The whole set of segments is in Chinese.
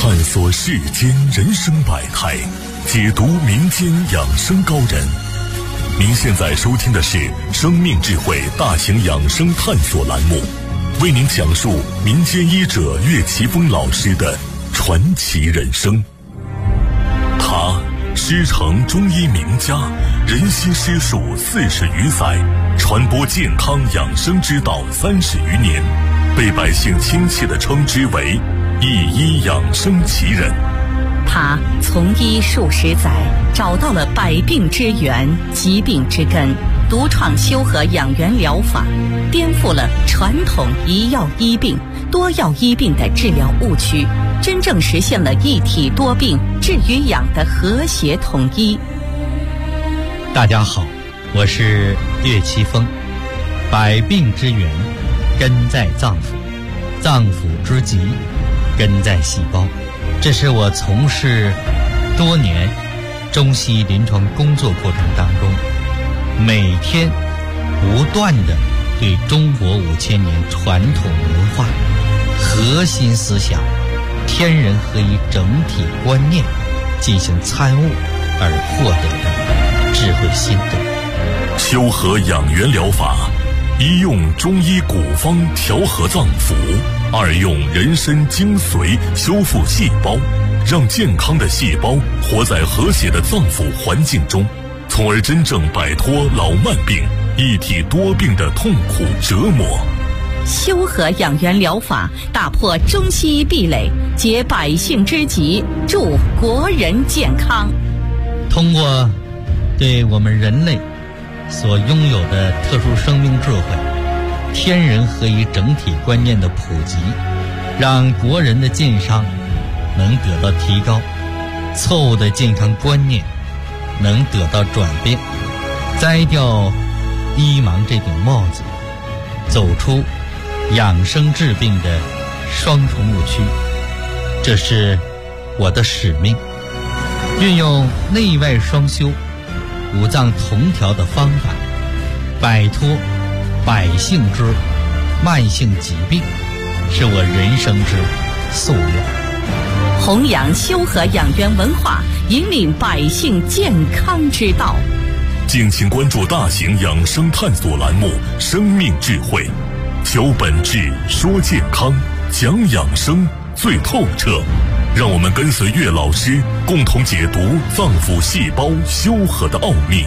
探索世间人生百态，解读民间养生高人。您现在收听的是生命智慧大型养生探索栏目，为您讲述民间医者岳奇峰老师的传奇人生。他师承中医名家，人心师术40余载，传播健康养生之道30余年，被百姓亲切地称之为一医养生奇人。 他从医数十载，找到了百病之源、疾病之根，独创修和养元疗法，颠覆了传统一药医病、多药医病的治疗误区，真正实现了一体多病治与养的和谐统一。 大家好，我是岳奇峰。百病之源根在脏腑，脏腑之疾根在细胞。这是我从事多年中西医临床工作过程当中，每天不断地对中国5000年传统文化核心思想天人合一整体观念进行参悟而获得的智慧心得。 修和养元疗法，一用中医古方调和脏腑，二用人参精髓修复细胞，让健康的细胞活在和谐的脏腑环境中，从而真正摆脱老慢病、一体多病的痛苦折磨。 修和养元疗法打破中西医壁垒，解百姓之急，助国人健康。 通过对我们人类所拥有的特殊生命智慧、天人合一整体观念的普及，让国人的健康能得到提高，错误的健康观念能得到转变，摘掉医盲这顶帽子，走出养生治病的双重误区。这是我的使命，运用内外双修、五脏同调的方法，摆脱百姓之慢性疾病，是我人生之夙愿。 弘扬修和养元文化，引领百姓健康之道。 敬请关注大型养生探索栏目《生命智慧》，求本质，说健康，讲养生最透彻。让我们跟随岳老师，共同解读脏腑细胞修和的奥秘。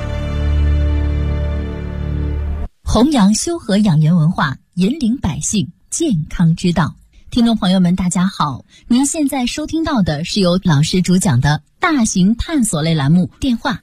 弘扬修和养元文化，引领百姓健康之道。听众朋友们，大家好，您现在收听到的是由老师主讲的大型探索类栏目，电话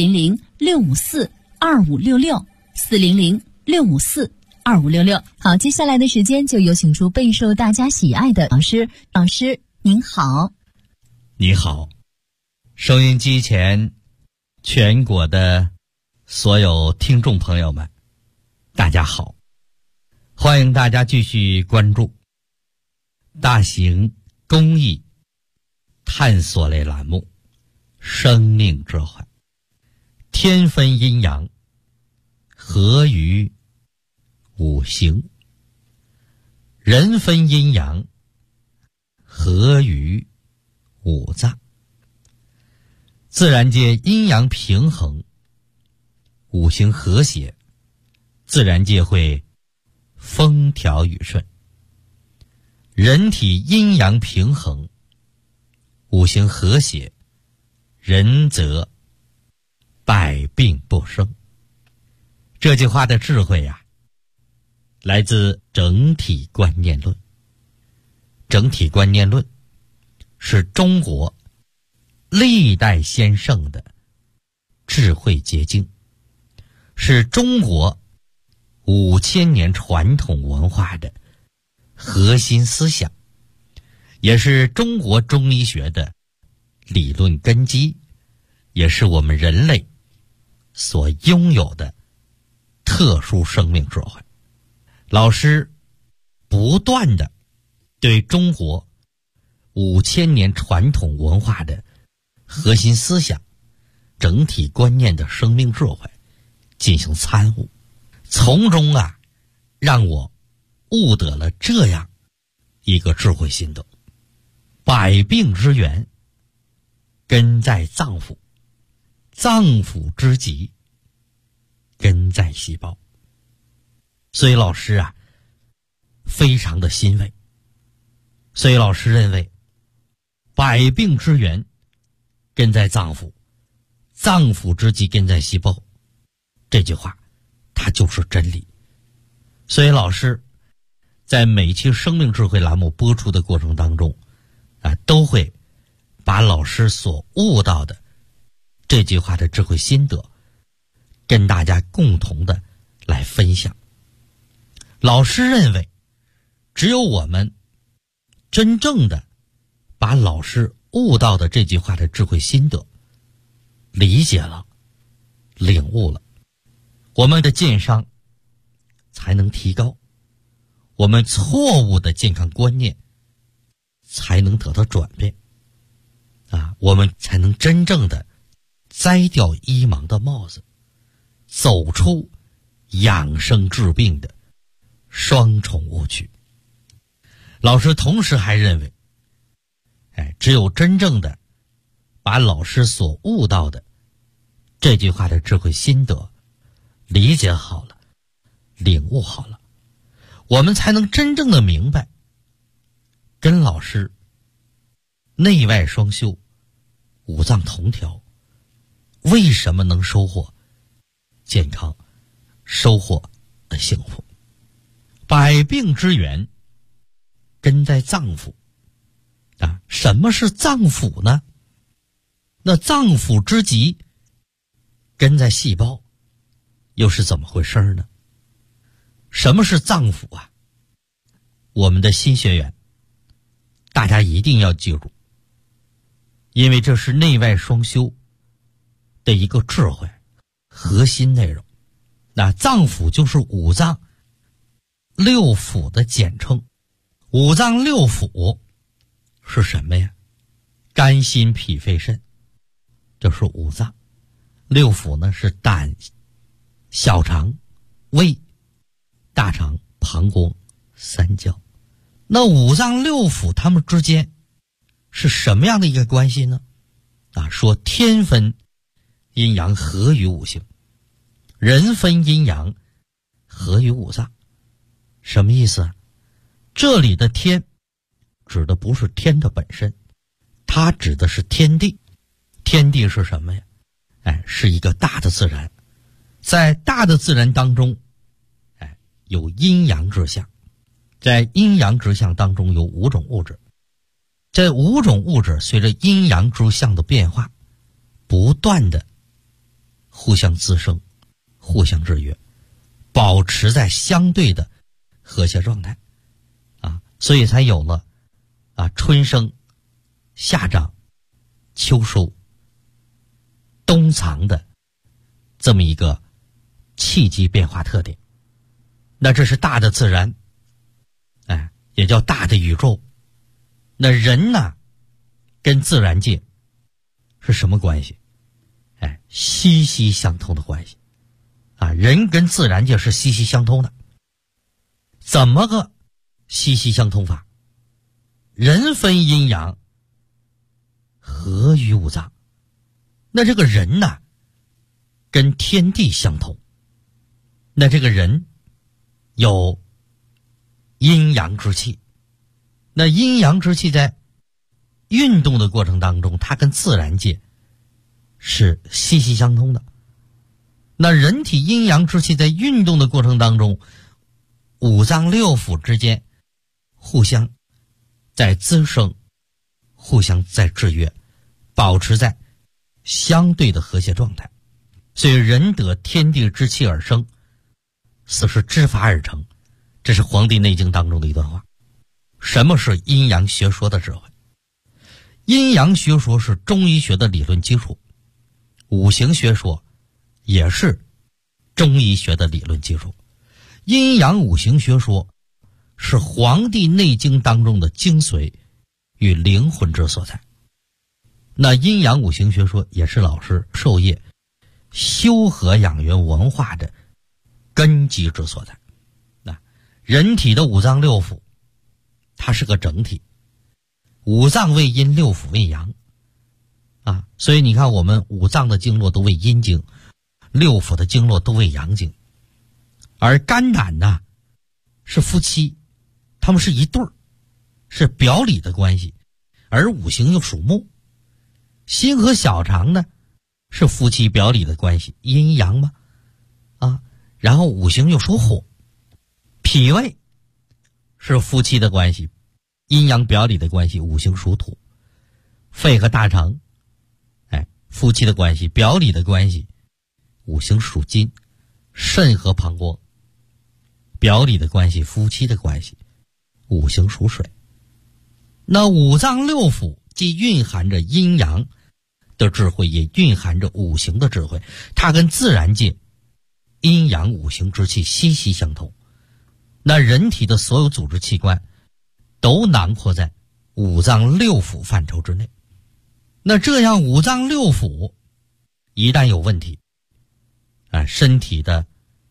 400-654-2566，400-654-2566。好，接下来的时间就有请出备受大家喜爱的老师。老师您好。 你好，收音机前全国的所有听众朋友们，大家好，欢迎大家继续关注大型公益探索类栏目《生命智慧》。天分阴阳，合于五行；人分阴阳，合于五脏。自然界阴阳平衡，五行和谐，自然界会风调雨顺。人体阴阳平衡，五行和谐，人则百病不生。这句话的智慧啊，来自整体观念论。整体观念论是中国历代先圣的智慧结晶，是中国5000年传统文化的核心思想，也是中国中医学的理论根基，也是我们人类所拥有的特殊生命智慧。老师不断的对中国5000年传统文化的核心思想、整体观念的生命智慧进行参悟，从中让我悟得了这样一个智慧心得。 百病之源根在脏腑，脏腑之疾根在细胞。所以老师啊非常的欣慰，所以老师认为百病之源根在脏腑，脏腑之疾根在细胞，这句话它就是真理。所以老师在每期生命智慧栏目播出的过程当中都会把老师所悟到的这句话的智慧心得跟大家共同的来分享。老师认为只有我们真正的把老师悟到的这句话的智慧心得理解了、领悟了，我们的健商才能提高，我们错误的健康观念才能得到转变我们才能真正的摘掉医盲的帽子，走出养生治病的双重误区。老师同时还认为只有真正的把老师所悟到的这句话的智慧心得理解好了、领悟好了，我们才能真正的明白跟老师内外双修、五脏同调为什么能收获健康、收获幸福。百病之源根在脏腑什么是脏腑呢？那脏腑之疾根在细胞，又是怎么回事呢？什么是脏腑我们的新学员大家一定要记住，因为这是内外双修的一个智慧核心内容。那脏腑就是五脏六腑的简称。五脏六腑是什么呀？肝心脾肺肾，这是五脏。六腑呢是胆、小肠、胃、大肠、膀胱、三焦。那五脏六腑它们之间是什么样的一个关系呢？说天分阴阳合于五行，人分阴阳合于五脏。什么意思这里的天指的不是天的本身，它指的是天地。天地是什么呀？是一个大的自然。在大的自然当中有阴阳之象，在阴阳之象当中有五种物质，这五种物质随着阴阳之象的变化不断的互相滋生、互相制约，保持在相对的和谐状态所以才有了春生、夏长、秋收、冬藏的这么一个气机变化特点。那这是大的自然也叫大的宇宙。那人呢跟自然界是什么关系？息息相通的关系人跟自然界是息息相通的。怎么个息息相通法？人分阴阳合于五脏。那这个人呢跟天地相通，那这个人有阴阳之气，那阴阳之气在运动的过程当中它跟自然界是息息相通的。那人体阴阳之气在运动的过程当中，五脏六腑之间互相在滋生，互相在制约，保持在相对的和谐状态。所以人得天地之气而生，死是之法而成，这是《黄帝内经》当中的一段话。什么是阴阳学说的智慧？阴阳学说是中医学的理论基础，五行学说也是中医学的理论基础。阴阳五行学说是《黄帝内经》当中的精髓与灵魂之所在。那阴阳五行学说也是老师授业修和养元文化的根基之所在。那人体的五脏六腑它是个整体， 五脏为阴，六腑为阳啊，所以你看我们五脏的经络都为阴经，六腑的经络都为阳经。而肝胆呢是夫妻，他们是一对儿，是表里的关系，而五行又属木。心和小肠呢是夫妻表里的关系，阴阳嘛啊，然后五行又属火。脾胃是夫妻的关系，阴阳表里的关系，五行属土。肺和大肠夫妻的关系，表里的关系，五行属金。肾和膀胱表里的关系，夫妻的关系，五行属水。那五脏六腑既蕴含着阴阳的智慧，也蕴含着五行的智慧，它跟自然界阴阳五行之气息息相通。那人体的所有组织器官都囊括在五脏六腑范畴之内。那这样五脏六腑一旦有问题身体的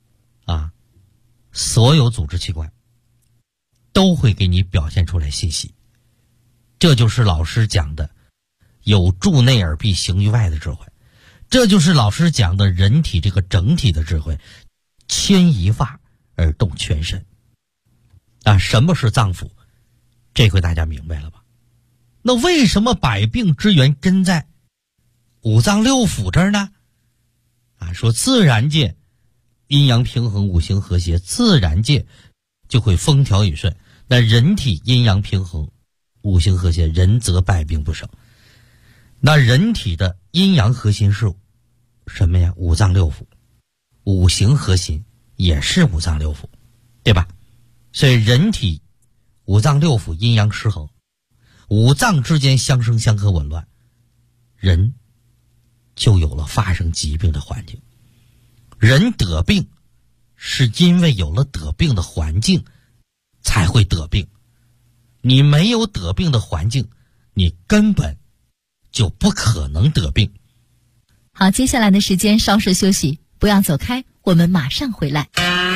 所有组织器官都会给你表现出来信息。这就是老师讲的有助内而必行于外的智慧，这就是老师讲的人体这个整体的智慧，牵一发而动全身什么是脏腑？这回大家明白了吧？那为什么百病之源根在五脏六腑这儿呢？说自然界阴阳平衡，五行和谐，自然界就会风调雨顺。那人体阴阳平衡，五行和谐，人则百病不生。那人体的阴阳核心是什么呀？五脏六腑。五行核心也是五脏六腑，对吧？所以人体五脏六腑阴阳失衡，五脏之间相生相克紊乱，人就有了发生疾病的环境。人得病是因为有了得病的环境才会得病，你没有得病的环境，你根本就不可能得病。 好，接下来的时间稍事休息，不要走开，我们马上回来。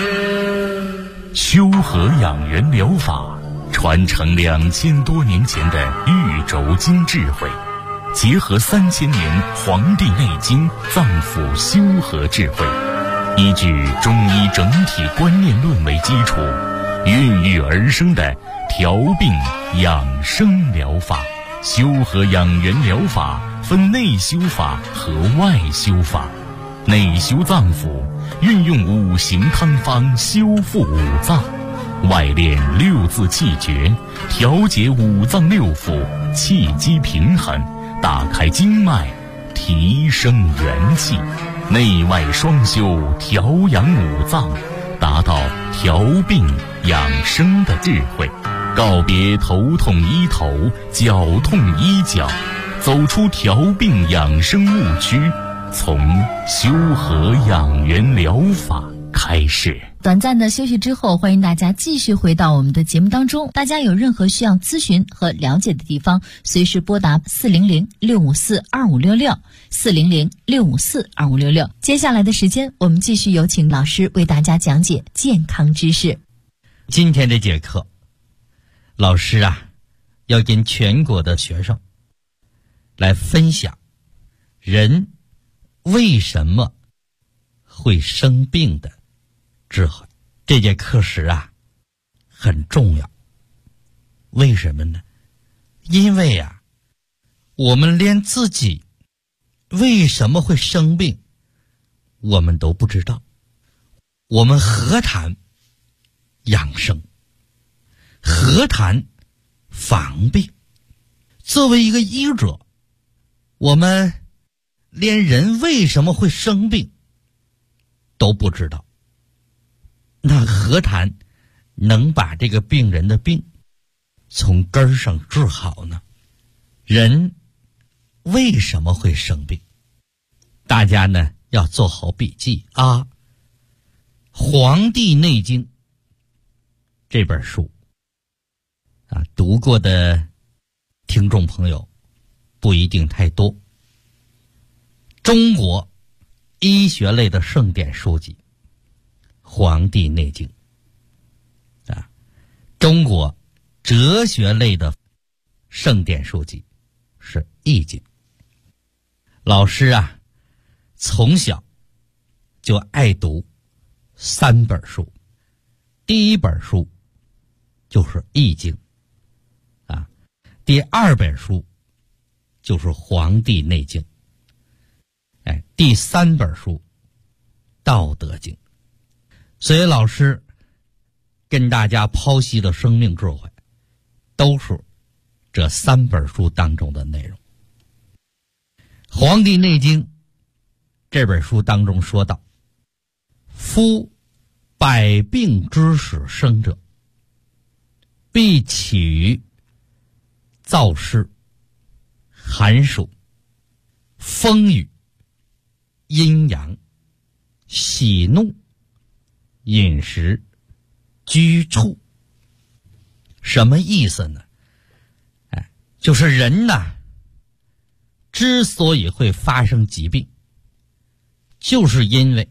修和养元疗法传承2000多年前的玉轴经智慧，结合3000年《黄帝内经》脏腑修和智慧，依据中医整体观念论为基础，孕育而生的调病养生疗法。修和养元疗法分内修法和外修法。内修脏腑，运用五行汤方修复五脏；外练六字气诀，调节五脏六腑，气机平衡，打开经脉，提升元气。内外双修，调养五脏，达到调病养生的智慧。告别头痛医头，脚痛医脚，走出调病养生误区，从修和养元疗法开始。 短暂的休息之后，欢迎大家继续回到我们的节目当中。大家有任何需要咨询和了解的地方，随时拨打400-654-2566 400-654-2566。接下来的时间，我们继续有请老师为大家讲解健康知识。 今天这节课，老师要跟全国的学生来分享人为什么会生病的智慧。这节课时很重要。为什么呢？因为我们连自己为什么会生病我们都不知道，我们何谈养生，何谈防病？作为一个医者，我们连人为什么会生病都不知道，那何谈能把这个病人的病从根儿上治好呢？人为什么会生病？大家呢要做好笔记《黄帝内经》这本书读过的听众朋友不一定太多。中国医学类的圣典书籍《黄帝内经》中国哲学类的盛典书籍，是易经。老师啊，从小就爱读3本书，第一本书就是易经啊，第2本书就是黄帝内经，第3本书道德经。所以老师跟大家剖析的生命智慧都是这3本书当中的内容。黄帝内经这本书当中说道，夫百病之始生者，必起于燥湿、寒暑、风雨、阴阳、喜怒、饮食、居处。什么意思呢？就是人呢，之所以会发生疾病，就是因为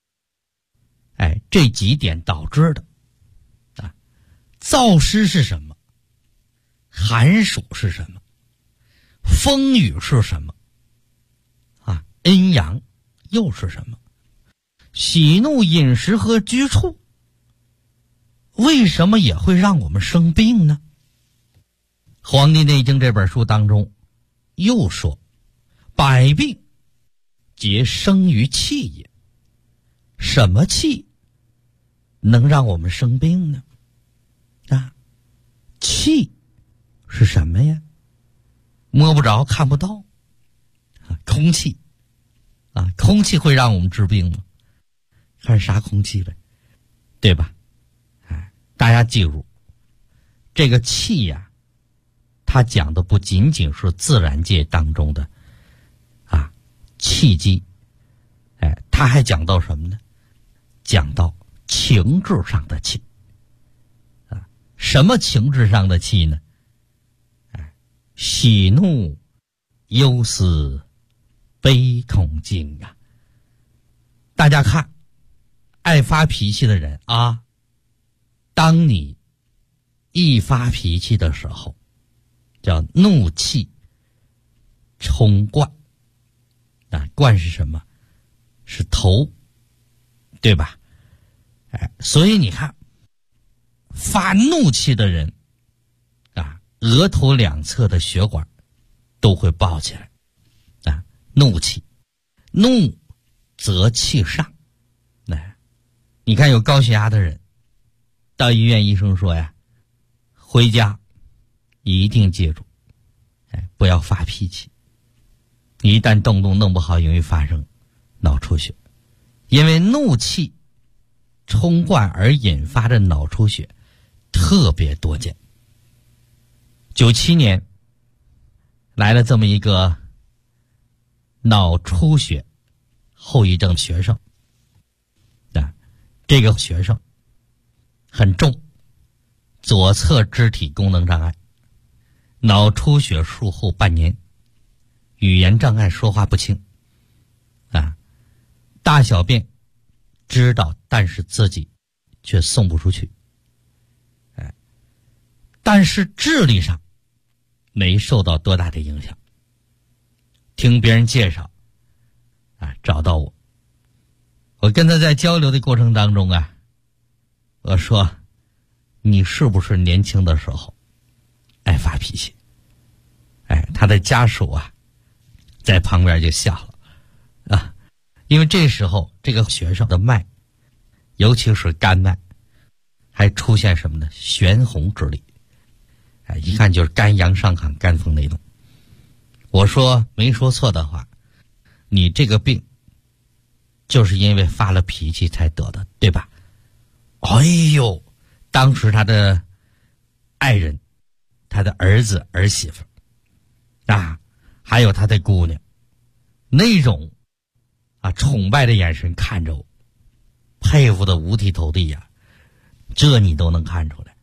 这几点导致的啊。燥湿是什么？寒暑是什么？风雨是什么？啊，阴阳又是什么？喜怒饮食和居处为什么也会让我们生病呢？黄帝内经这本书当中又说，百病皆生于气也。什么气能让我们生病呢？啊，气是什么呀？摸不着看不到啊，空气啊，空气会让我们治病吗？看啥空气呗，对吧？大家记住，这个气呀，它讲的不仅仅是自然界当中的气机，它还讲到什么呢？讲到情志上的气啊。什么情志上的气呢？喜怒忧思悲痛惊啊。大家看，爱发脾气的人啊，当你一发脾气的时候，叫怒气冲冠啊，冠是什么？是头，对吧？所以你看，发怒气的人啊，额头两侧的血管都会爆起来啊，怒气，怒则气上。你看有高血压的人到医院，医生说呀，回家一定记住，不要发脾气，一旦动动弄不好，容易发生脑出血，因为怒气冲冠而引发的脑出血特别多见。97年来了这么一个脑出血后遗症学生啊，这个学生很重，左侧肢体功能障碍，脑出血术后半年，语言障碍，说话不清啊，大小便知道，但是自己却送不出去，但是智力上没受到多大的影响。听别人介绍啊，找到我，我跟他在交流的过程当中啊，我说你是不是年轻的时候爱发脾气？他的家属啊在旁边就笑了啊，因为这时候这个学生的脉，尤其是肝脉，还出现什么呢？悬红之力，一看就是肝阳上亢，肝风内动。我说没说错的话，你这个病就是因为发了脾气才得的，对吧？哎呦，当时他的爱人，他的儿子儿媳妇啊，还有他的姑娘，那种崇拜的眼神看着我，佩服的五体投地呀，这你都能看出来。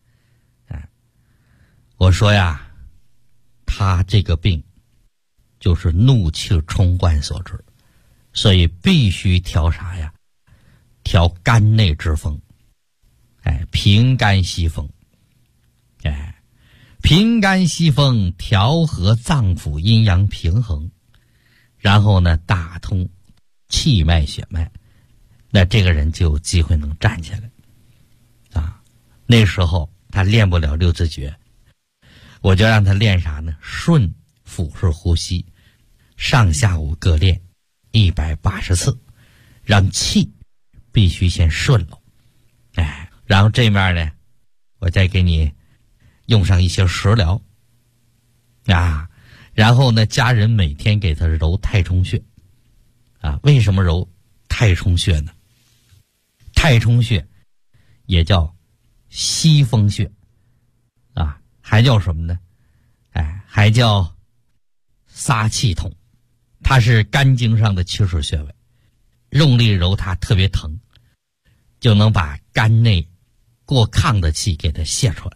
我说呀，他这个病就是怒气冲冠所致，所以必须调啥呀？调肝内之风，平肝息风， 平肝息风，调和脏腑阴阳平衡，然后呢打通气脉血脉，那这个人就有机会能站起来啊。那时候他练不了六字诀，我就让他练啥呢？顺腹式呼吸，上下午各练180次，让气必须先顺了。然后这面呢，我再给你用上一些食疗啊，然后呢，家人每天给他揉太冲穴啊。为什么揉太冲穴呢？太冲穴也叫吸风穴啊，还叫什么呢？还叫撒气筒，它是肝经上的起始穴位，用力揉它特别疼，就能把肝内过亢的气给它泄出来。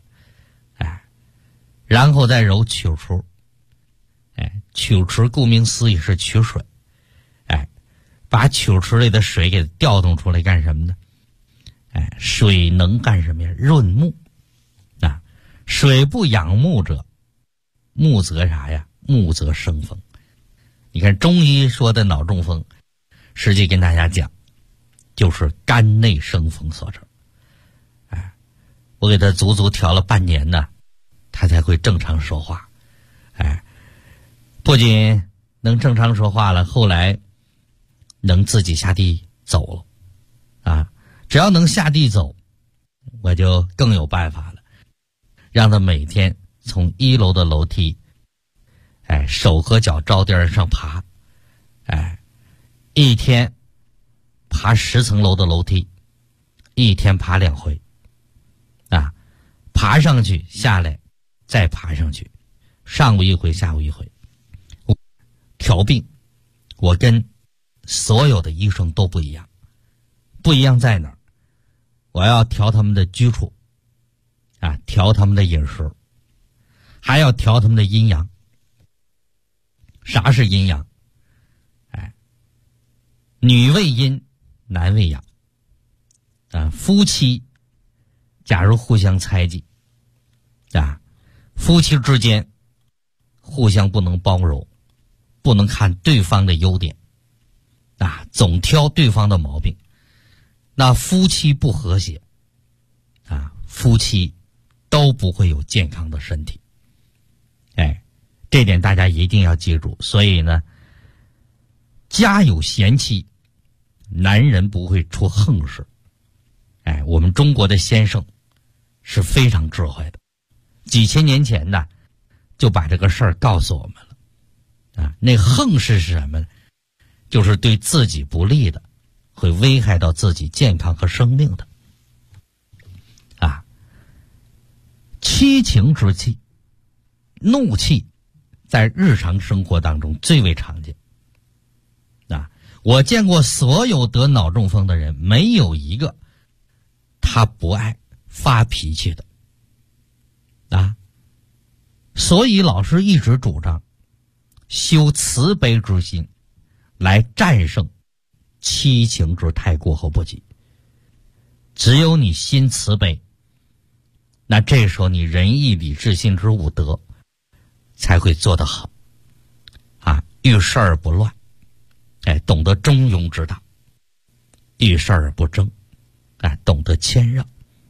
然后再揉曲池，曲池顾名思义是取水，把曲池里的水给调动出来干什么呢？水能干什么呀？润目啊！水不养目者，目则啥呀？目则生风。你看中医说的脑中风，实际跟大家讲，就是肝内生风所致。我给他足足调了半年呢，他才会正常说话。不仅能正常说话了，后来能自己下地走了啊！只要能下地走，我就更有办法了，让他每天从1楼的楼梯，手和脚着地上爬，一天爬10层楼的楼梯，一天爬2回，爬上去下来，再爬上去，上午1回，下午1回。调病，我跟所有的医生都不一样，不一样在哪儿？我要调他们的居处，调他们的饮食，还要调他们的阴阳。啥是阴阳？女为阴，男为阳。夫妻假如互相猜忌，夫妻之间互相不能包容，不能看对方的优点，总挑对方的毛病，那夫妻不和谐，夫妻都不会有健康的身体。这点大家一定要记住。所以呢，家有贤妻，男人不会出横事。我们中国的先生是非常智慧的，几千年前呢就把这个事儿告诉我们了。那横事是什么呢？就是对自己不利的，会危害到自己健康和生命的。七情之气，怒气在日常生活当中最为常见。我见过所有得脑中风的人，没有一个他不爱发脾气的。所以老师一直主张修慈悲之心，来战胜七情之太过和不及。只有你心慈悲，那这时候你仁义礼智信之五德才会做得好。遇事而不乱，懂得中庸之道；遇事而不争，懂得谦让。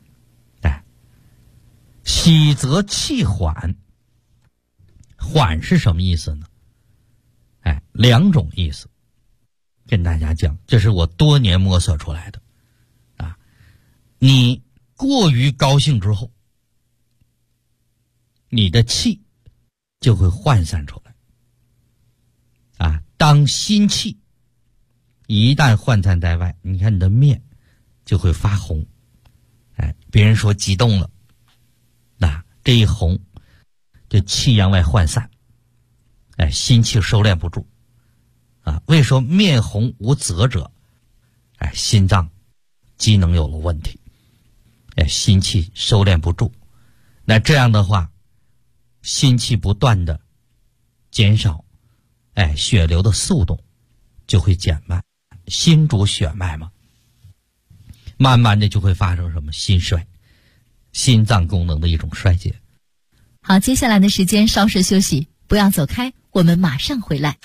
喜则气缓，缓是什么意思呢？2种意思，跟大家讲，这是我多年摸索出来的。你过于高兴之后，你的气就会涣散出来。当心气一旦涣散在外，你看你的面就会发红。别人说激动了，这一红，这气阳外涣散，心气收敛不住。为说面红无泽者，心脏机能有了问题，心气收敛不住。那这样的话，心气不断的减少，血流的速度就会减慢。心主血脉嘛，慢慢的就会发生什么？心衰，心脏功能的一种衰竭。 好，接下来的时间稍事休息，不要走开，我们马上回来。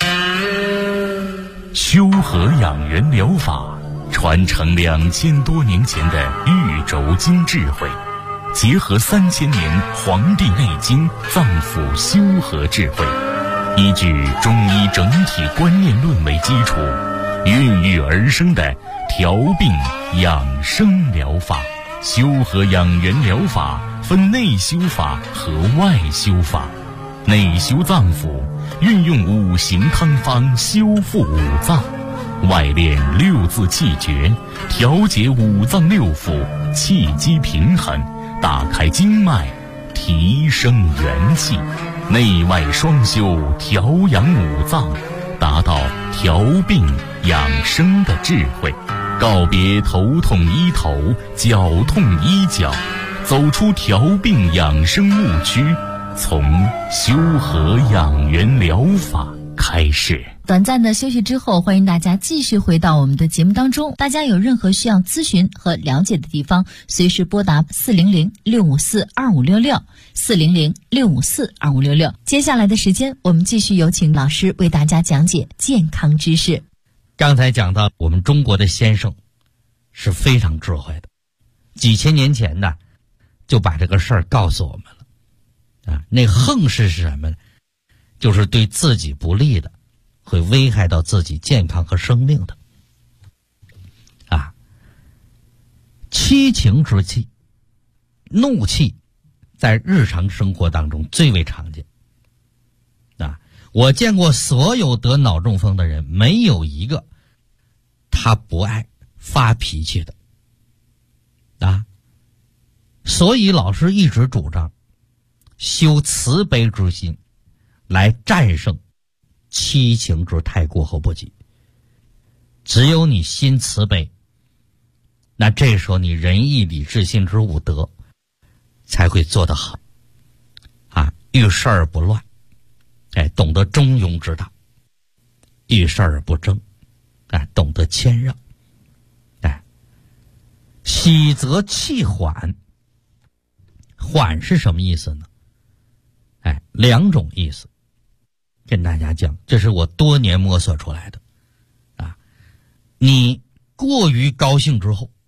修和养元疗法传承2000多年前的玉轴经智慧，结合3000年《黄帝内经》脏腑修和智慧，依据中医整体观念论为基础，孕育而生的调病养生疗法。修和养元疗法分内修法和外修法。内修脏腑，运用五行汤方修复五脏；外练6字气诀，调节五脏六腑，气机平衡，打开经脉，提升元气。内外双修，调养五脏，达到调病养生的智慧。告别头痛医头，脚痛医脚，走出调病养生误区，从修和养元疗法开始。 短暂的休息之后，欢迎大家继续回到我们的节目当中。大家有任何需要咨询和了解的地方，随时拨打400-654-2566 400-654-2566。接下来的时间，我们继续有请老师为大家讲解健康知识。 刚才讲到我们中国的先生是非常智慧的，几千年前呢就把这个事儿告诉我们了啊。那横是什么呢？就是对自己不利的，会危害到自己健康和生命的啊。七情之气，怒气在日常生活当中最为常见啊。我见过所有得脑中风的人，没有一个他不爱发脾气的啊。所以老师一直主张修慈悲之心，来战胜七情之太过和不及。只有你心慈悲，那这时候你仁义礼智信之五德才会做得好啊。遇事而不乱，懂得中庸之道；遇事而不争，懂得谦让。喜则气缓，缓是什么意思呢？两种意思，跟大家讲，这是我多年摸索出来的啊。你过于高兴之后，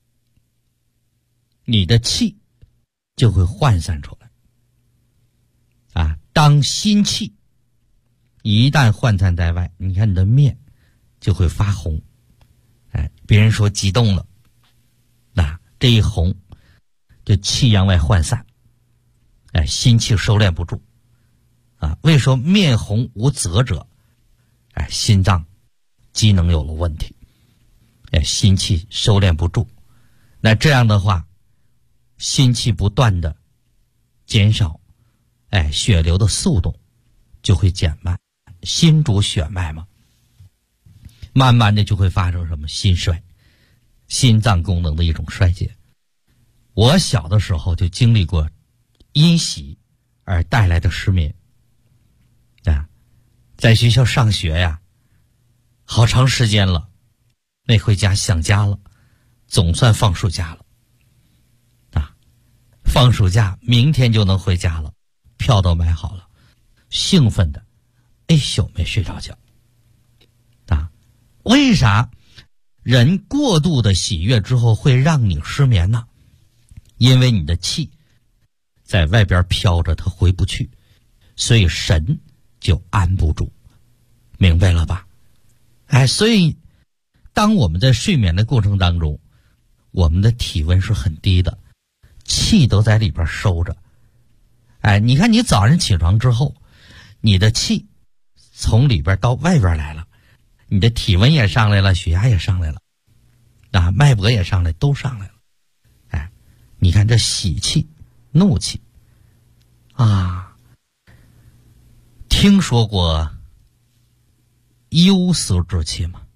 你的气就会涣散出来啊。当心气一旦涣散在外，你看你的面就会发红，别人说激动了，那这一红就气阳外涣散，心气收敛不住啊。为什么面红无泽者？心脏机能有了问题，心气收敛不住。那这样的话，心气不断的减少，血流的速度就会减慢。心主血脉嘛，慢慢的就会发生什么心衰，心脏功能的一种衰竭。我小的时候就经历过因喜而带来的失眠啊，在学校上学呀，好长时间了，没回家，想家了，总算放暑假了啊，放暑假明天就能回家了，票都买好了，兴奋的一宿没睡着觉啊。为啥人过度的喜悦之后会让你失眠呢？因为你的气在外边飘着，它回不去，所以神就安不住，明白了吧？所以当我们在睡眠的过程当中，我们的体温是很低的，气都在里边收着。你看你早上起床之后，你的气从里边到外边来了，你的体温也上来了，血压也上来了啊，脉搏也上来，都上来了。你看这喜气怒气啊，听说过忧思之气吗？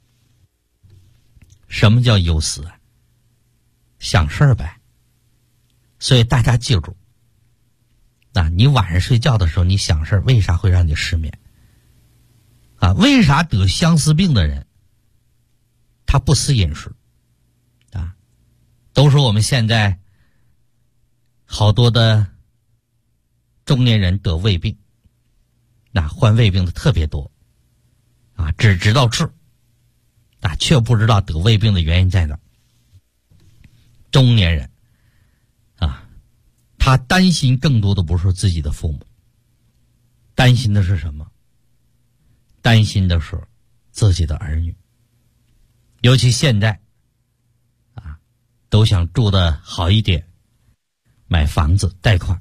什么叫忧思啊？想事儿呗。所以大家记住啊，你晚上睡觉的时候你想事儿，为啥会让你失眠啊？为啥得相思病的人他不思饮食啊？都说我们现在好多的中年人得胃病，那患胃病的特别多啊，只知道治啊，却不知道得胃病的原因在哪。中年人啊，他担心更多的不是自己的父母，担心的是什么？担心的是自己的儿女。尤其现在啊，都想住得好一点，买房子贷款，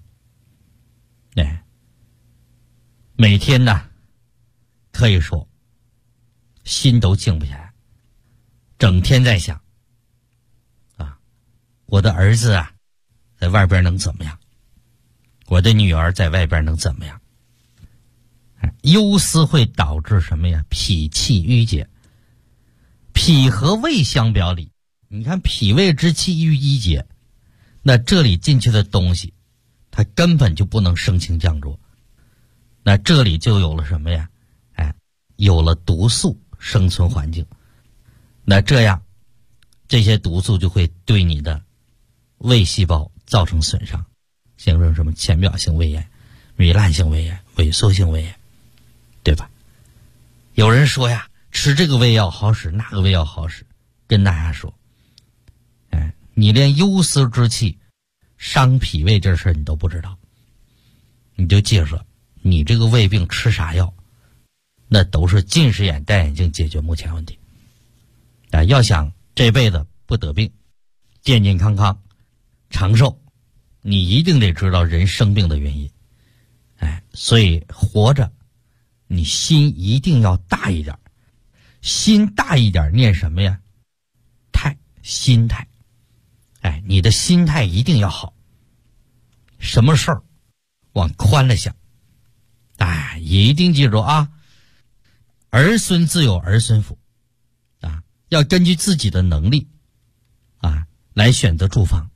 每天呢可以说心都静不下来，整天在想啊，我的儿子啊在外边能怎么样，我的女儿在外边能怎么样。忧思会导致什么呀？脾气郁结。脾和胃相表里，你看脾胃之气郁一结，那这里进去的东西它根本就不能升清降浊，那这里就有了什么呀？有了毒素生存环境，那这样这些毒素就会对你的胃细胞造成损伤，形成什么浅表性胃炎、糜烂性胃炎、萎缩性胃炎，对吧？有人说呀，吃这个胃药好使，那个胃药好使，跟大家说，你连忧思之气伤脾胃这事儿你都不知道，你就记着，你这个胃病吃啥药，那都是近视眼戴眼镜解决目前问题。要想这辈子不得病，健健康康长寿，你一定得知道人生病的原因。所以活着你心一定要大一点，心大一点念什么呀？心态。你的心态一定要好，什么事儿往宽了想。一定记住啊，儿孙自有儿孙福啊，要根据自己的能力啊来选择住房。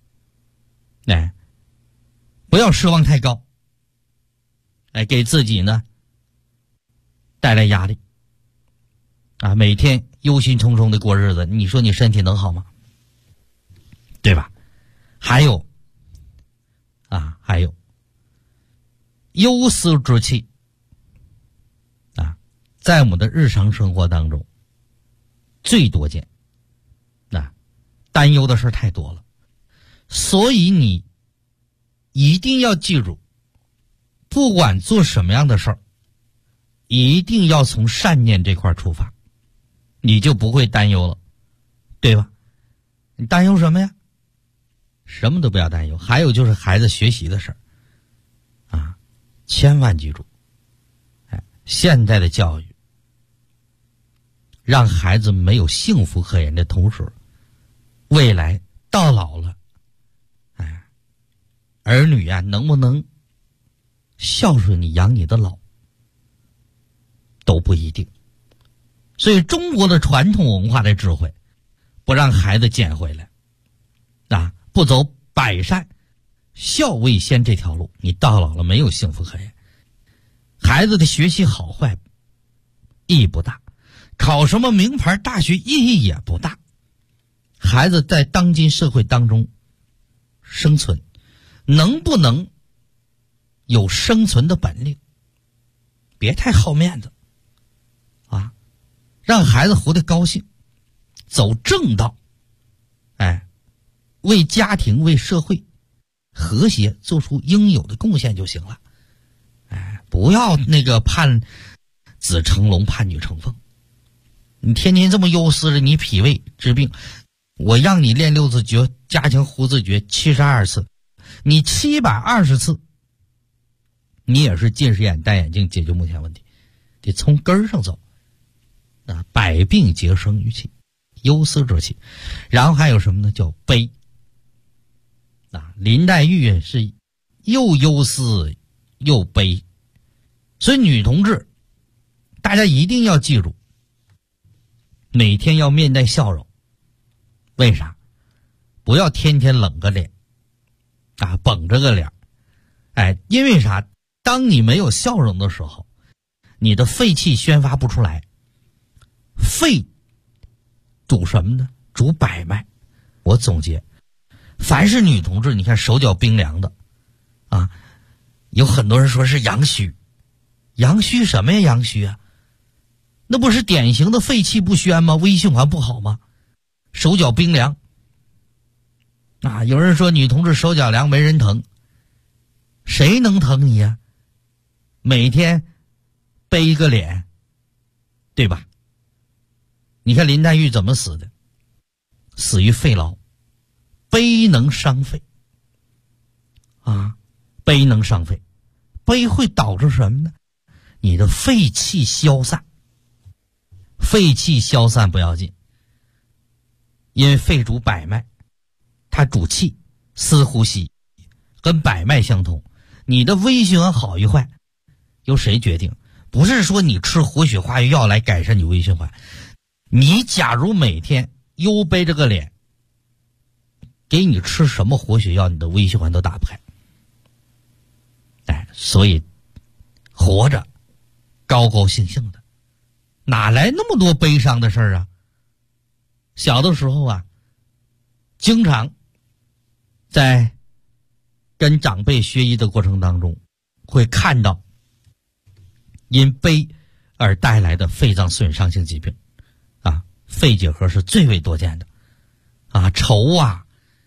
不要奢望太高，给自己呢带来压力啊，每天忧心忡忡的过日子，你说你身体能好吗？对吧？还有忧思之气啊，在我们的日常生活当中最多见，担忧的事太多了，所以你一定要记住，不管做什么样的事儿，一定要从善念这块出发，你就不会担忧了，对吧？你担忧什么呀？什么都不要担忧。还有就是孩子学习的事儿啊，千万记住，现在的教育让孩子没有幸福可言的同时，未来到老了，儿女啊能不能孝顺你养你的老都不一定。所以中国的传统文化的智慧不让孩子捡回来不走百善孝为先这条路，你到老了没有幸福可言。孩子的学习好坏意义不大，考什么名牌大学意义也不大，孩子在当今社会当中生存能不能有生存的本领，别太好面子让孩子活得高兴，走正道，为家庭为社会和谐做出应有的贡献就行了。不要那个盼子成龙盼女成凤，你天天这么忧思着你脾胃治病，我让你练六字诀加强呼字诀72次，你720次你也是近视眼戴眼镜解决目前问题，得从根儿上走。百病皆生于气，忧思之气。然后还有什么呢？叫悲。林黛玉是又忧思又悲，所以女同志大家一定要记住，每天要面带笑容。为啥？不要天天冷个脸绷着个脸。因为啥？当你没有笑容的时候，你的肺气宣发不出来。肺主什么呢？主百脉。我总结，凡是女同志你看手脚冰凉的有很多人说是阳虚，阳虚什么呀？阳虚啊，那不是典型的肺气不宣吗？微循环不好吗？手脚冰凉啊！有人说女同志手脚凉没人疼，谁能疼你呀？每天背一个脸，对吧？你看林黛玉怎么死的？死于肺痨，悲能伤肺啊，悲能伤肺，悲会导致什么呢？你的肺气消散，肺气消散不要紧，因为肺主百脉，它主气，司呼吸，跟百脉相通。你的微循环好与坏，由谁决定？不是说你吃活血化瘀药来改善你微循环，你假如每天又背着个脸，给你吃什么活血药，你的微循环都打不开。所以活着高高兴兴的，哪来那么多悲伤的事儿啊？小的时候啊，经常在跟长辈学医的过程当中，会看到因悲而带来的肺脏损伤性疾病啊，肺结核是最为多见的啊。愁啊，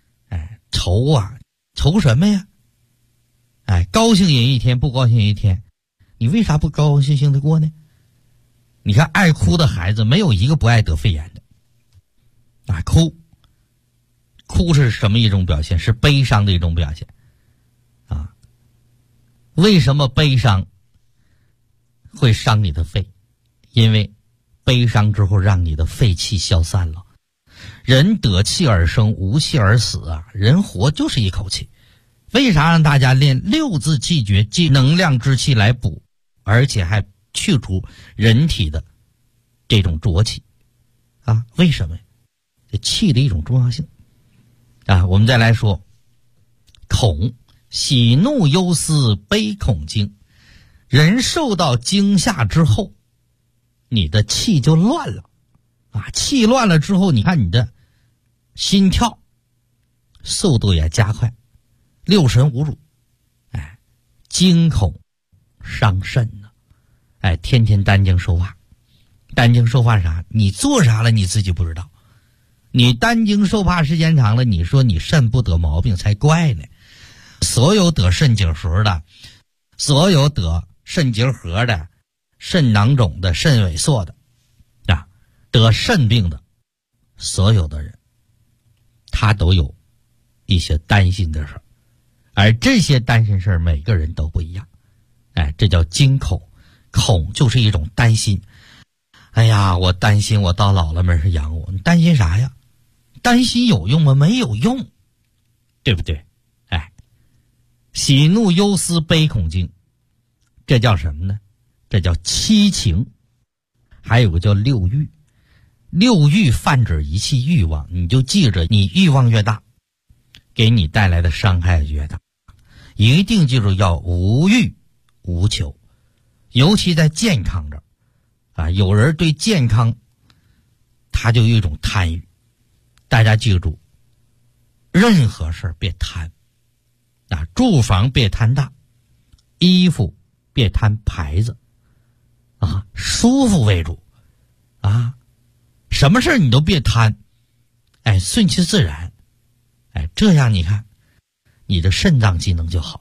愁什么呀？高兴也一天，不高兴也一天，你为啥不高高兴兴的过呢？你看爱哭的孩子没有一个不爱得肺炎的啊。哭是什么一种表现？是悲伤的一种表现啊。为什么悲伤会伤你的肺？因为悲伤之后让你的肺气消散了。人得气而生，无气而死啊！人活就是一口气。为啥让大家练六字气诀，即能量之气来补，而且还去除人体的这种浊气啊？为什么？这气的一种重要性啊！我们再来说恐，喜怒忧思悲恐惊。人受到惊吓之后，你的气就乱了啊！气乱了之后，你看你的心跳速度也加快，六神无主，惊恐伤肾呢。天天担惊受怕，担惊受怕啥？你做啥了你自己不知道。你担惊受怕时间长了，你说你肾不得毛病才怪呢。所有得肾结核的，所有得肾结核的、肾囊肿的、肾萎缩的啊，得肾病的所有的人，他都有一些担心的事儿，而这些担心事儿每个人都不一样。这叫惊恐。恐就是一种担心。哎呀，我担心我到老了没人养我。你担心啥呀？担心有用吗？没有用，对不对？喜怒忧思悲恐惊，这叫什么呢？这叫七情。还有个叫六欲。六欲泛指一切欲望，你就记着，你欲望越大，给你带来的伤害越大。一定记住要无欲无求，尤其在健康这儿啊，有人对健康他就有一种贪欲。大家记住，任何事儿别贪啊，住房别贪大，衣服别贪牌子啊，舒服为主啊，什么事儿你都别贪，顺其自然，这样你看你的肾脏机能就好。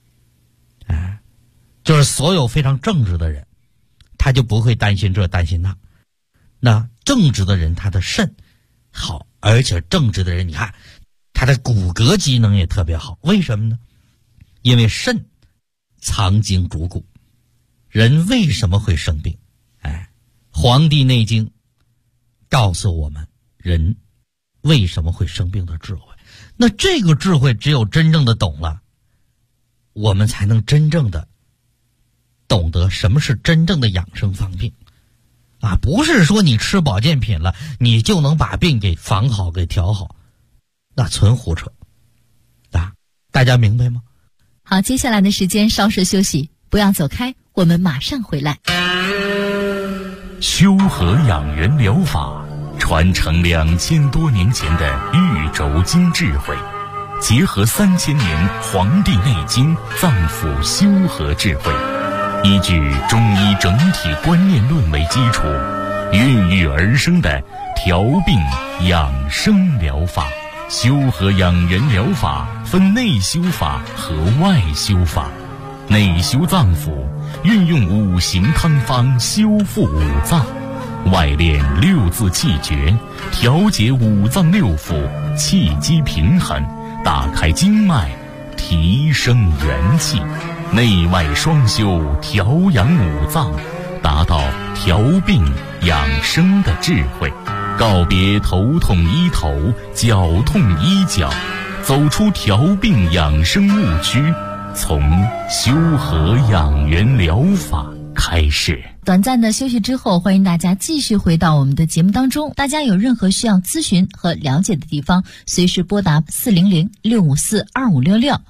就是所有非常正直的人，他就不会担心这担心那。那正直的人他的肾好，而且正直的人你看他的骨骼机能也特别好。为什么呢？因为肾藏精主骨。人为什么会生病？黄帝内经告诉我们人为什么会生病的智慧。那这个智慧只有真正的懂了，我们才能真正的懂得什么是真正的养生防病啊！不是说你吃保健品了你就能把病给防好给调好，那纯胡扯啊！大家明白吗？ 好，接下来的时间稍事休息，不要走开，我们马上回来。 修和养元疗法传承2000多年前的玉轴经智慧， 结合3000年《黄帝内经》脏腑修和智慧，依据中医整体观念论为基础，孕育而生的调病养生疗法。修和养元疗法分内修法和外修法。内修脏腑，运用5行汤方修复5脏；外练6字气诀，调节5脏6腑，气机平衡，打开经脉，提升元气。内外双修，调养5脏，达到调病养生的智慧。告别头痛医头，脚痛医脚，走出调病养生误区，从修和养元疗法开始。 短暂的休息之后，欢迎大家继续回到我们的节目当中。大家有任何需要咨询和了解的地方，随时拨打400-654-2566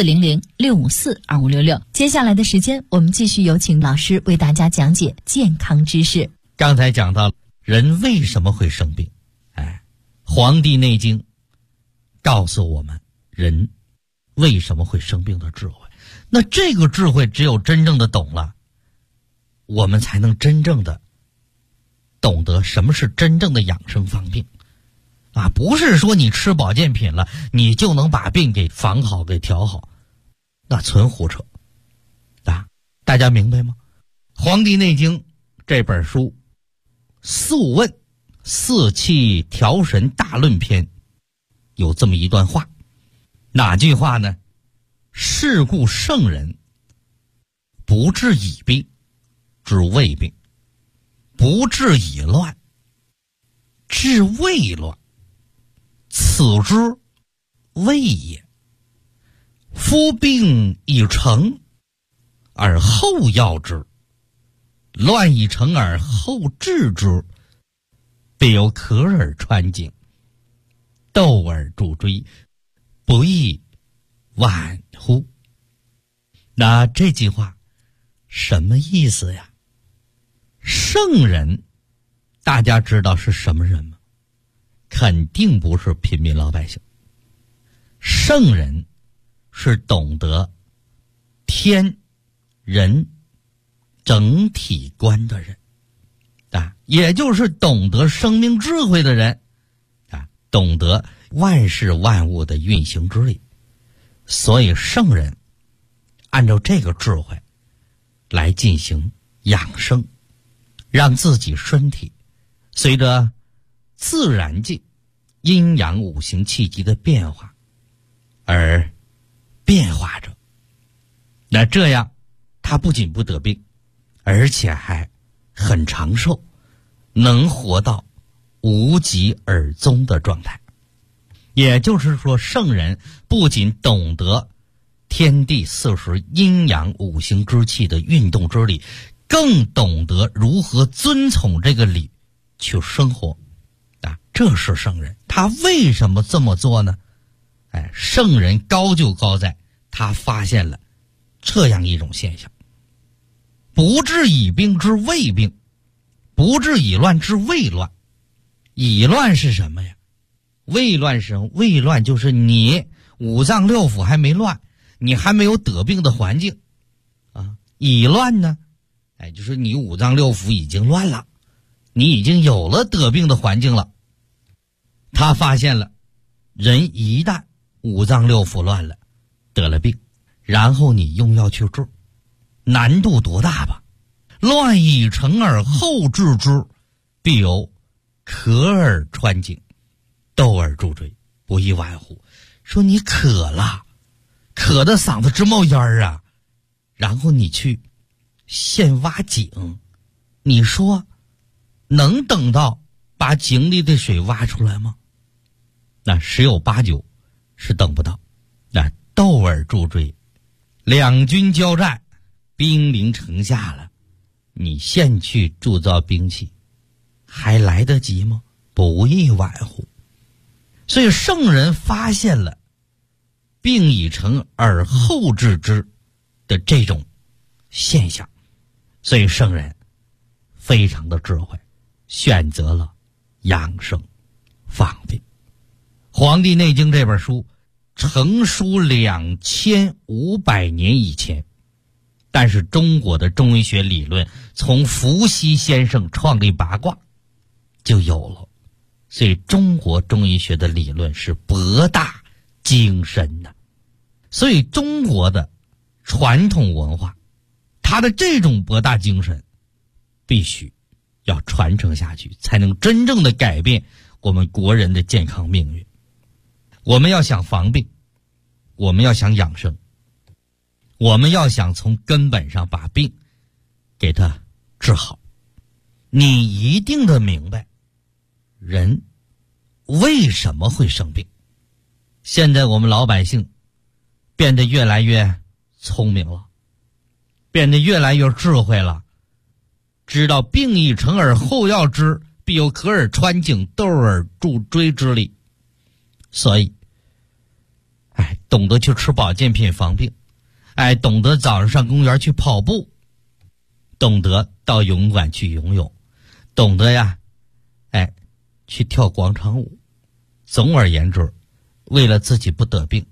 400-654-2566。接下来的时间，我们继续有请老师为大家讲解健康知识。 刚才讲到人为什么会生病，《黄帝内经》告诉我们人为什么会生病的智慧。那这个智慧只有真正的懂了，我们才能真正的懂得什么是真正的养生防病啊！不是说你吃保健品了，你就能把病给防好给调好，那纯胡扯啊！大家明白吗？《黄帝内经》这本书素问四气调神大论篇有这么一段话，哪句话呢？是故圣人不治已病，治未病；不治已乱，治未乱。此之谓也。夫病已成而后药之，乱已成而后治之，必有咳而穿颈，窦而助椎，不亦晚乎？那这句话什么意思呀？圣人大家知道是什么人吗？肯定不是平民老百姓。圣人是懂得天人整体观的人啊，也就是懂得生命智慧的人啊，懂得万事万物的运行之理。所以圣人按照这个智慧来进行养生，让自己身体随着自然界阴阳五行气机的变化而变化着。那这样他不仅不得病，而且还很长寿，能活到无疾而终的状态。也就是说，圣人不仅懂得天地四时阴阳五行之气的运动之理，更懂得如何遵从这个理去生活啊，这是圣人。他为什么这么做呢？圣人高就高在他发现了这样一种现象：不治已病治未病，不治已乱治未乱。已乱是什么呀？未乱是什么？未乱就是你五脏六腑还没乱，你还没有得病的环境啊。已乱呢，就是你五脏六腑已经乱了，你已经有了得病的环境了。他发现了，人一旦五脏六腑乱了，得了病，然后你用药去治，难度多大吧？乱已成而后治之，必有咳而穿颈，窦而助椎，不亦晚乎？说你渴了，渴得嗓子直冒烟啊，然后你去现挖井，你说能等到把井里的水挖出来吗？那十有八九是等不到。那窦而助椎，两军交战，兵临城下了，你现去铸造兵器，还来得及吗？不亦晚乎？所以圣人发现了病已成而后治之的这种现象，所以圣人非常的智慧，选择了养生防病。《黄帝内经》这本书成书2500年以前，但是中国的中医学理论从伏羲先生创立八卦就有了，所以中国中医学的理论是博大精深的。所以中国的传统文化，它的这种博大精深必须要传承下去，才能真正的改变我们国人的健康命运。我们要想防病，我们要想养生，我们要想从根本上把病给它治好，你一定得明白人为什么会生病。现在我们老百姓变得越来越聪明了，变得越来越智慧了，知道病已成而后要之，必有可而穿井，斗而助锥之理。所以懂得去吃保健品防病，懂得早上上公园去跑步，懂得到游泳馆去游泳，懂得去跳广场舞。总而言之，为了自己不得病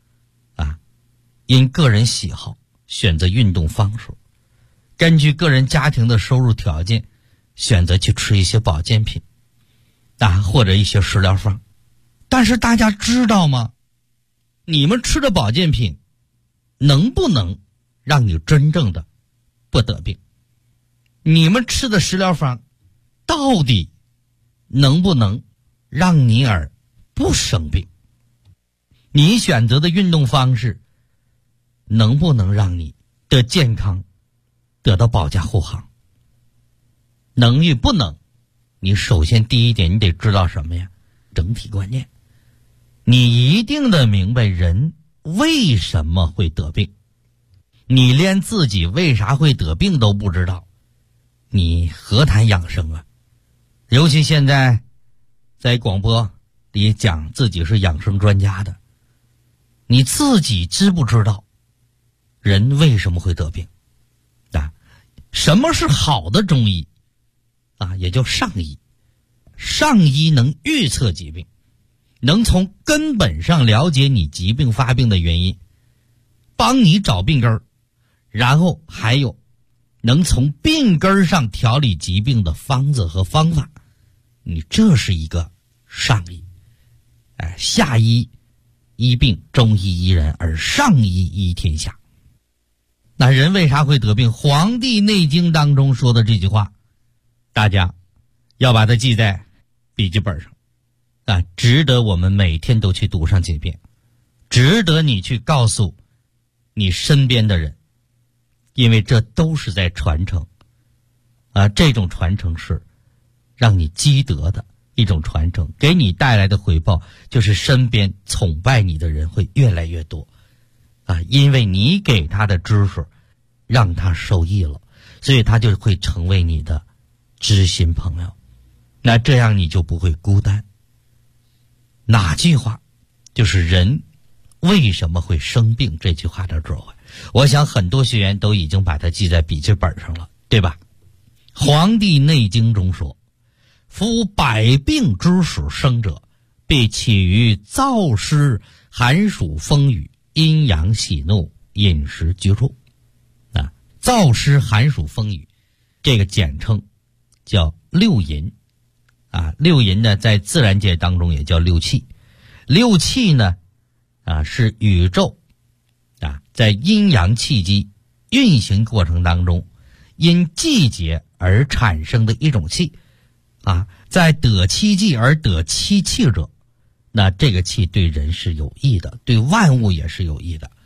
因个人喜好选择运动方式，根据个人家庭的收入条件选择去吃一些保健品或者一些食疗方。但是大家知道吗？你们吃的保健品能不能让你真正的不得病？你们吃的食疗方到底能不能让你而不生病？你选择的运动方式能不能让你的健康得到保驾护航？能与不能，你首先第一点你得知道什么呀？整体观念。你一定得明白人为什么会得病。你连自己为啥会得病都不知道，你何谈养生啊？尤其现在在广播里讲自己是养生专家的，你自己知不知道人为什么会得病什么是好的中医也叫上医。上医能预测疾病，能从根本上了解你疾病发病的原因，帮你找病根儿，然后还有能从病根上调理疾病的方子和方法。你这是一个上医。下医医病，中医医人，而上医医天下。那人为啥会得病？《黄帝内经》当中说的这句话，大家要把它记在笔记本上值得我们每天都去读上几遍，值得你去告诉你身边的人，因为这都是在传承这种传承是让你积德的一种传承，给你带来的回报就是身边崇拜你的人会越来越多因为你给他的知识让他受益了，所以他就会成为你的知心朋友。那这样你就不会孤单。哪句话？就是人为什么会生病这句话的智慧。我想很多学员都已经把它记在笔记本上了，对吧？《黄帝内经》中说，夫百病之始生者，必起于燥湿寒暑风雨阴阳喜怒饮食居住燥湿寒暑风雨这个简称叫六淫六淫呢在自然界当中也叫六气。六气呢是宇宙在阴阳气机运行过程当中因季节而产生的一种气在得其季而得其气者，那这个气对人是有益的，对万物也是有益的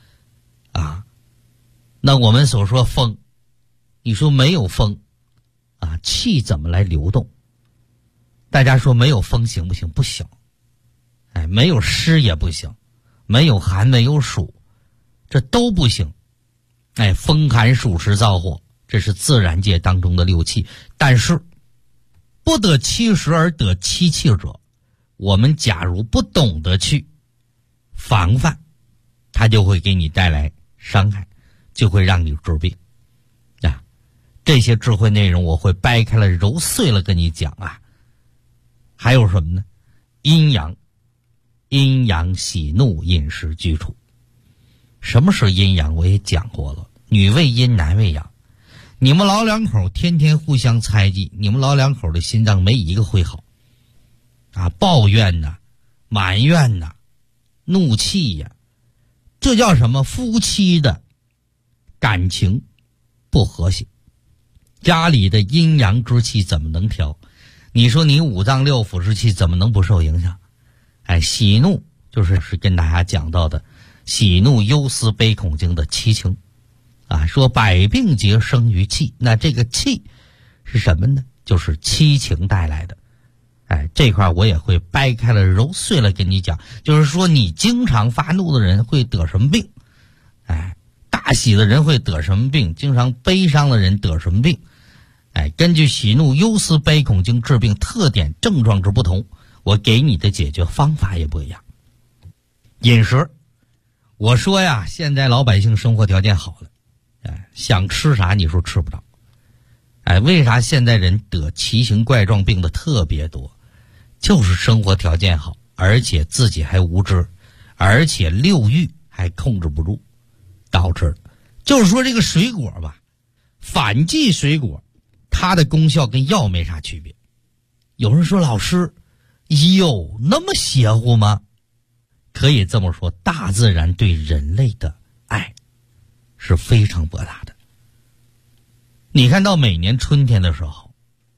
那我们所说风，你说没有风气怎么来流动？大家说没有风行不行？不行。没有湿也不行，没有寒没有暑，这都不行。风寒暑湿燥火，这是自然界当中的六气。但是不得其时而得其气者，我们假如不懂得去防范，它就会给你带来伤害，就会让你治病这些智慧内容我会掰开了揉碎了跟你讲还有什么呢？阴阳阴阳喜怒饮食居处。什么是阴阳我也讲过了，女为阴男为阳。你们老两口天天互相猜忌，你们老两口的心脏没一个会好啊！抱怨呐，埋怨呐，怒气呀，这叫什么？夫妻的感情不和谐，家里的阴阳之气怎么能调？你说你五脏六腑之气怎么能不受影响？喜怒就是跟大家讲到的喜怒忧思悲恐惊的七情啊，说百病皆生于气，那这个气是什么呢？就是七情带来的。这块我也会掰开了揉碎了跟你讲，就是说你经常发怒的人会得什么病，大喜的人会得什么病，经常悲伤的人得什么病。根据喜怒忧思悲恐惊治病特点症状之不同，我给你的解决方法也不一样。饮食，我说呀，现在老百姓生活条件好了，想吃啥你说吃不着。为啥现在人得奇形怪状病的特别多？就是生活条件好，而且自己还无知，而且六欲还控制不住导致的。就是说这个水果吧，反季水果它的功效跟药没啥区别。有人说，老师有那么邪乎吗？可以这么说，大自然对人类的爱是非常博大的。你看到每年春天的时候，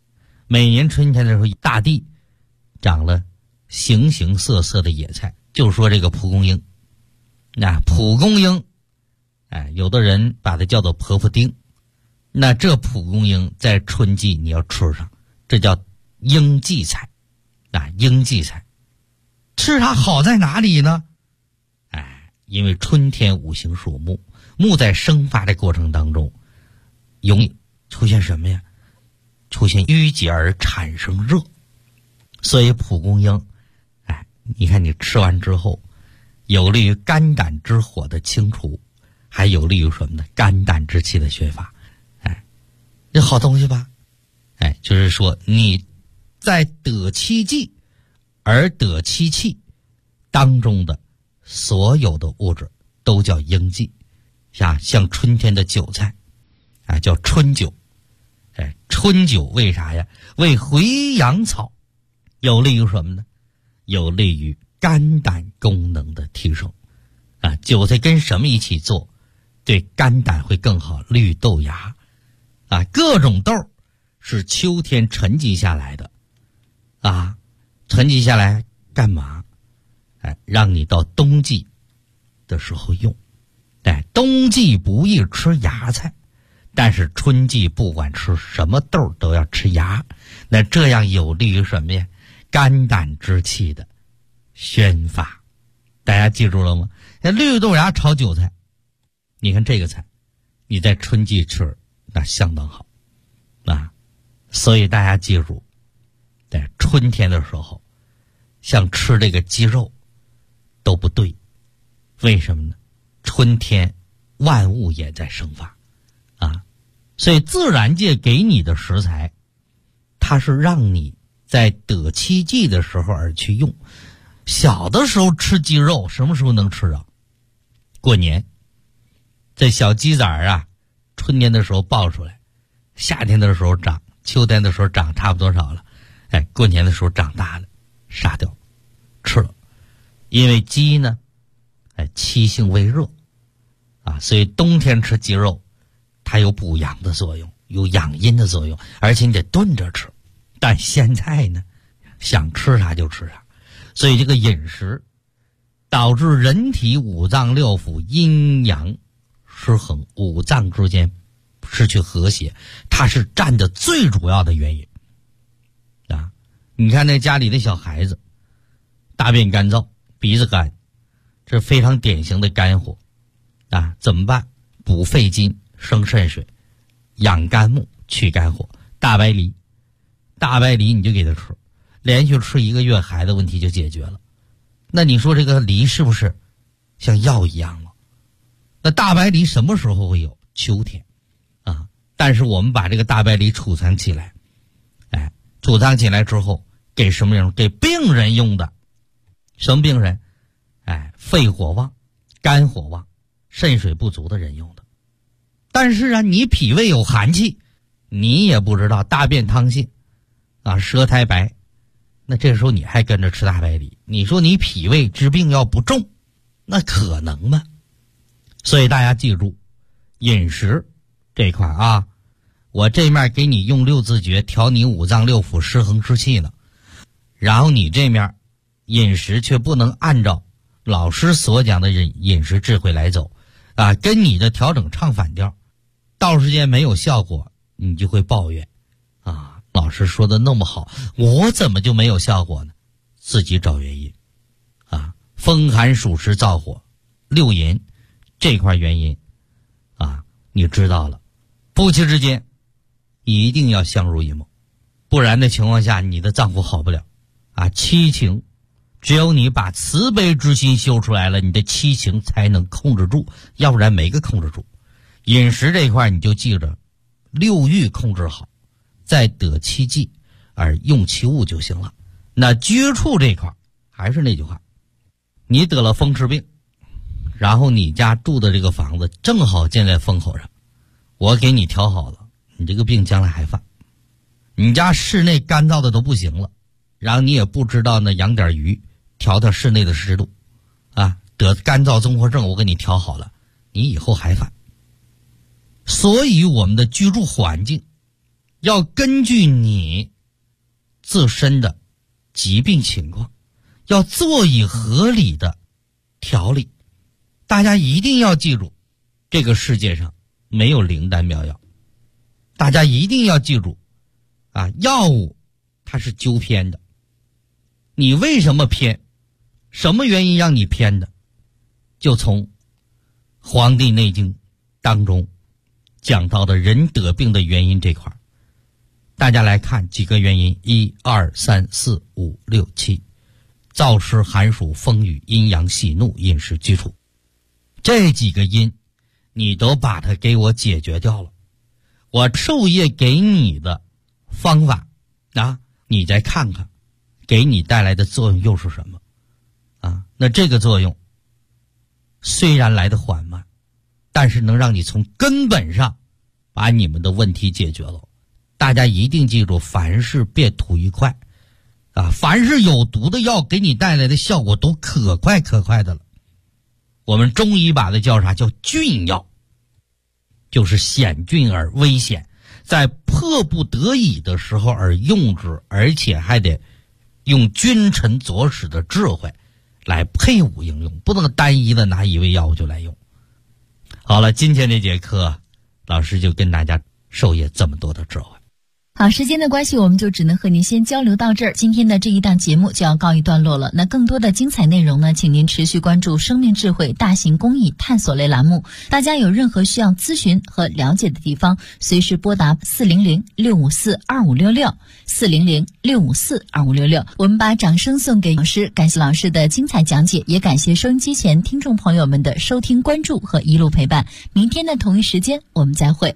大地长了形形色色的野菜，就说这个蒲公英。那蒲公英有的人把它叫做婆婆丁，那这蒲公英在春季你要吃上，这叫应季菜。应季菜吃它好在哪里呢？因为春天五行属木，木在生发的过程当中容易出现什么呀？出现淤结而产生热。所以蒲公英你看你吃完之后，有利于肝胆之火的清除，还有利于什么呢？肝胆之气的宣发。这好东西吧？就是说你在得七季而得七气当中的所有的物质都叫应季。像春天的韭菜叫春韭。春韭为啥呀？为回阳草，有利于什么呢？有利于肝胆功能的提升。韭菜跟什么一起做对肝胆会更好？绿豆芽各种豆是秋天沉积下来的沉积下来干嘛？让你到冬季的时候用。冬季不宜吃芽菜，但是春季不管吃什么豆都要吃芽，那这样有利于什么呀？肝胆之气的宣发。大家记住了吗？那绿豆芽炒韭菜，你看这个菜你在春季吃那相当好所以大家记住，在春天的时候像吃这个鸡肉都不对。为什么呢？春天万物也在生发所以自然界给你的食材，它是让你在得七季的时候而去用。小的时候吃鸡肉什么时候能吃到？过年，这小鸡崽春天的时候抱出来，夏天的时候长，秋天的时候长差不多少了，过年的时候长大了，杀掉吃了。因为鸡呢七性为热所以冬天吃鸡肉它有补阳的作用，有养阴的作用，而且你得炖着吃。但现在呢，想吃啥就吃啥，所以这个饮食导致人体五脏六腑阴阳失衡，五脏之间失去和谐，它是占的最主要的原因你看那家里的小孩子大便干燥，鼻子干，这是非常典型的肝火怎么办？补肺金，生肾水，养肝木，去肝火。大白梨你就给他吃，连续吃1个月，孩子问题就解决了。那你说这个梨是不是像药一样了？那大白梨什么时候会有？秋天但是我们把这个大白梨储藏起来，储藏起来之后给什么人？给病人用的。 什么病人？肺火旺、肝火旺、肾水不足的人用的。但是啊，你脾胃有寒气，你也不知道，大便汤性舌苔白，那这时候你还跟着吃大白梨，你说你脾胃之病要不重，那可能吗？所以大家记住，饮食这块啊，我这面给你用六字诀调你五脏六腑失衡之气呢，然后你这面饮食却不能按照老师所讲的饮食智慧来走跟你的调整唱反调，到时间没有效果，你就会抱怨老师说的那么好，我怎么就没有效果呢？自己找原因风寒暑湿燥火六淫这块原因你知道了，夫妻之间一定要相濡以沫，不然的情况下你的脏腑好不了七情只有你把慈悲之心修出来了，你的七情才能控制住，要不然没个控制住。饮食这一块你就记着，六欲控制好，再得其剂而用其物就行了。那居处这块还是那句话，你得了风湿病，然后你家住的这个房子正好建在风口上，我给你调好了，你这个病将来还犯。你家室内干燥的都不行了，然后你也不知道呢，养点鱼调室内的湿度得干燥综合症，我给你调好了，你以后还犯。所以我们的居住环境要根据你自身的疾病情况，要做以合理的调理。大家一定要记住，这个世界上没有灵丹妙药，大家一定要记住药物它是纠偏的。你为什么偏？什么原因让你偏的？就从《黄帝内经》当中讲到的人得病的原因这块，大家来看几个原因：1、2、3、4、5、6、7，燥湿寒暑风雨阴阳喜怒饮食居处，这几个因你都把它给我解决掉了。我授业给你的方法你再看看给你带来的作用又是什么那这个作用虽然来得缓慢，但是能让你从根本上把你们的问题解决了。大家一定记住，凡事别图一快凡是有毒的药给你带来的效果都可快的了。我们中医把它叫啥？叫峻药，就是险峻而危险，在迫不得已的时候而用之，而且还得用君臣佐使的智慧来配伍应用，不能单一的拿一味药物就来用。好了，今天这节课老师就跟大家授业这么多的智慧。 好，时间的关系，我们就只能和您先交流到这儿。今天的这一档节目就要告一段落了。那更多的精彩内容呢，请您持续关注生命智慧大型公益探索类栏目。大家有任何需要咨询和了解的地方，随时拨打400-654-2566 400-654-2566。我们把掌声送给老师，感谢老师的精彩讲解，也感谢收音机前听众朋友们的收听关注和一路陪伴。明天的同一时间我们再会。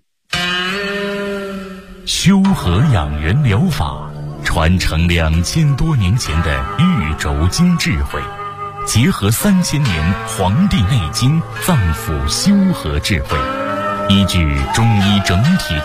修和养元疗法传承2000多年前的玉轴经智慧，结合3000年《黄帝内经》脏腑修和智慧，依据中医整体